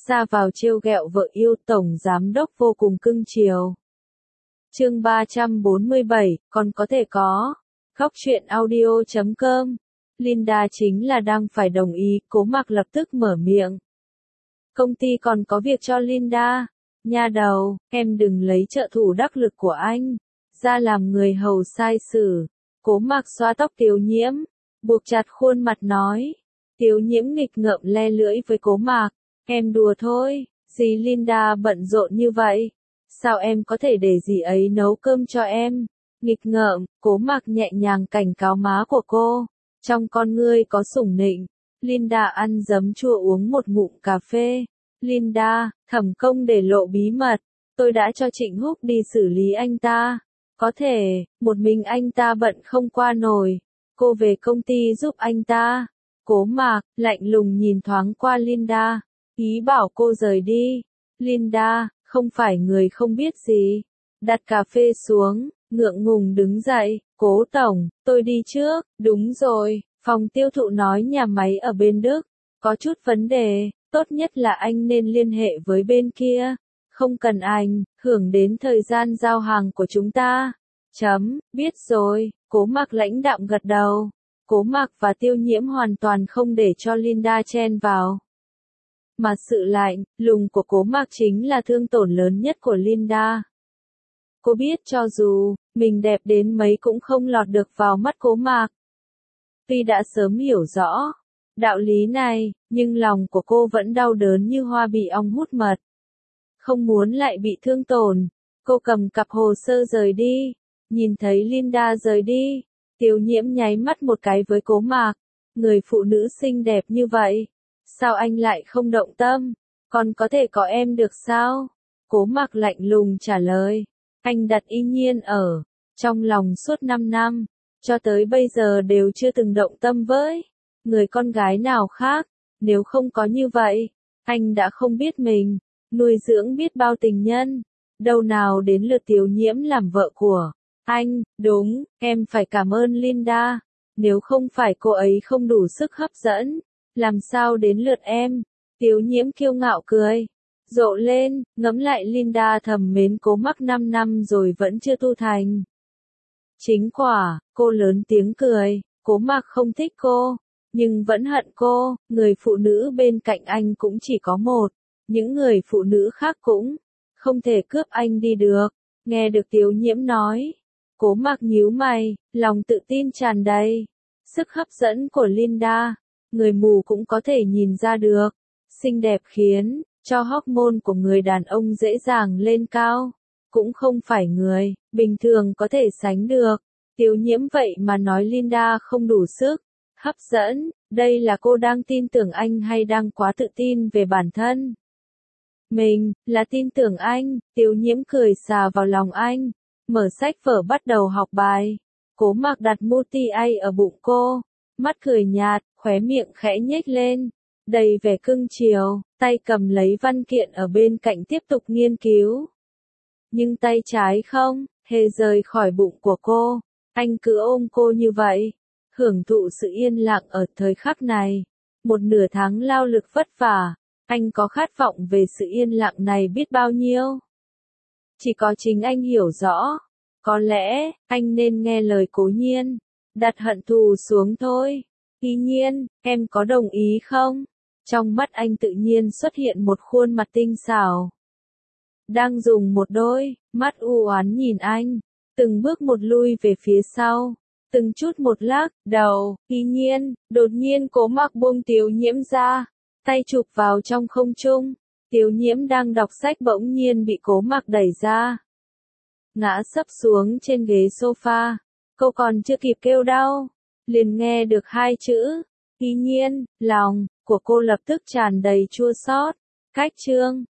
ra vào trêu ghẹo vợ yêu, tổng giám đốc vô cùng cưng chiều. Chương 347, còn có thể có. Góc truyện audio.com. Linda chính là đang phải đồng ý, Cố Mặc lập tức mở miệng. Công ty còn có việc cho Linda. Nha đầu, em đừng lấy trợ thủ đắc lực của anh ra làm người hầu sai sử. Cố Mặc xoa tóc Tiếu Nhiễm, buộc chặt khuôn mặt nói. Tiếu Nhiễm nghịch ngợm le lưỡi với Cố Mặc. Em đùa thôi, dì Linda bận rộn như vậy. Sao em có thể để dì ấy nấu cơm cho em? Nghịch ngợm, Cố Mặc nhẹ nhàng cảnh cáo má của cô. Trong con ngươi có sủng nịnh. Linda ăn giấm chua uống một ngụm cà phê. Linda, Thẩm Công để lộ bí mật. Tôi đã cho Trịnh Húc đi xử lý anh ta. Có thể, một mình anh ta bận không qua nổi. Cô về công ty giúp anh ta. Cố Mặc, lạnh lùng nhìn thoáng qua Linda. Ý bảo cô rời đi. Linda, không phải người không biết gì. Đặt cà phê xuống, ngượng ngùng đứng dậy. Cố tổng, tôi đi trước. Đúng rồi, phòng tiêu thụ nói nhà máy ở bên Đức có chút vấn đề, tốt nhất là anh nên liên hệ với bên kia. Không cần ảnh hưởng đến thời gian giao hàng của chúng ta. Biết rồi. Cố Mặc lãnh đạm gật đầu. Cố Mặc và Tiêu Nhiễm hoàn toàn không để cho Linda chen vào. Mà sự lạnh lùng của Cố Mặc chính là thương tổn lớn nhất của Linda. Cô biết cho dù mình đẹp đến mấy cũng không lọt được vào mắt Cố Mặc. Tuy đã sớm hiểu rõ đạo lý này, nhưng lòng của cô vẫn đau đớn như hoa bị ong hút mật. Không muốn lại bị thương tổn, cô cầm cặp hồ sơ rời đi. Nhìn thấy Linda rời đi, Tiếu Nhiễm nháy mắt một cái với Cố Mặc. Người phụ nữ xinh đẹp như vậy, sao anh lại không động tâm? Còn có thể có em được sao? Cố Mặc lạnh lùng trả lời. Anh đặt Y Nhiên ở trong lòng suốt 5 năm, cho tới bây giờ đều chưa từng động tâm với người con gái nào khác. Nếu không có như vậy, anh đã không biết mình nuôi dưỡng biết bao tình nhân. Đâu nào đến lượt Tiếu Nhiễm làm vợ của anh. Đúng, em phải cảm ơn Linda. Nếu không phải cô ấy không đủ sức hấp dẫn, làm sao đến lượt em? Tiếu Nhiễm kiêu ngạo cười rộ lên, ngẫm lại Linda thầm mến Cố Mặc 5 năm rồi vẫn chưa tu thành chính quả. Cô lớn tiếng cười. Cố Mặc không thích cô, nhưng vẫn hận cô. Người phụ nữ bên cạnh anh cũng chỉ có một, những người phụ nữ khác cũng không thể cướp anh đi được. Nghe được Tiếu Nhiễm nói, Cố Mặc nhíu mày, lòng tự tin tràn đầy. Sức hấp dẫn của Linda, người mù cũng có thể nhìn ra được. Xinh đẹp khiến cho hormone của người đàn ông dễ dàng lên cao. Cũng không phải người bình thường có thể sánh được. Tiếu Nhiễm vậy mà nói Linda không đủ sức hấp dẫn. Đây là cô đang tin tưởng anh hay đang quá tự tin về bản thân? Mình là tin tưởng anh. Tiếu Nhiễm cười xà vào lòng anh, mở sách vở bắt đầu học bài. Cố Mặc đặt multi-a ở bụng cô, mắt cười nhạt, khóe miệng khẽ nhếch lên, đầy vẻ cưng chiều, tay cầm lấy văn kiện ở bên cạnh tiếp tục nghiên cứu. Nhưng tay trái không hề rời khỏi bụng của cô. Anh cứ ôm cô như vậy, hưởng thụ sự yên lặng ở thời khắc này. Một nửa tháng lao lực vất vả, anh có khát vọng về sự yên lặng này biết bao nhiêu. Chỉ có chính anh hiểu rõ. Có lẽ, anh nên nghe lời Cố Nhiên, đặt hận thù xuống thôi. Y Nhiên, em có đồng ý không? Trong mắt anh tự nhiên xuất hiện một khuôn mặt tinh xảo. Đang dùng một đôi mắt u oán nhìn anh, từng bước một lui về phía sau, từng chút một lắc đầu. Y Nhiên, đột nhiên Cố Mặc buông Tiếu Nhiễm ra, tay chụp vào trong không trung. Tiếu Nhiễm đang đọc sách bỗng nhiên bị Cố Mặc đẩy ra, ngã sấp xuống trên ghế sofa. Cô còn chưa kịp kêu đau, liền nghe được hai chữ Y Nhiên. Lòng của cô lập tức tràn đầy chua xót. Cách chương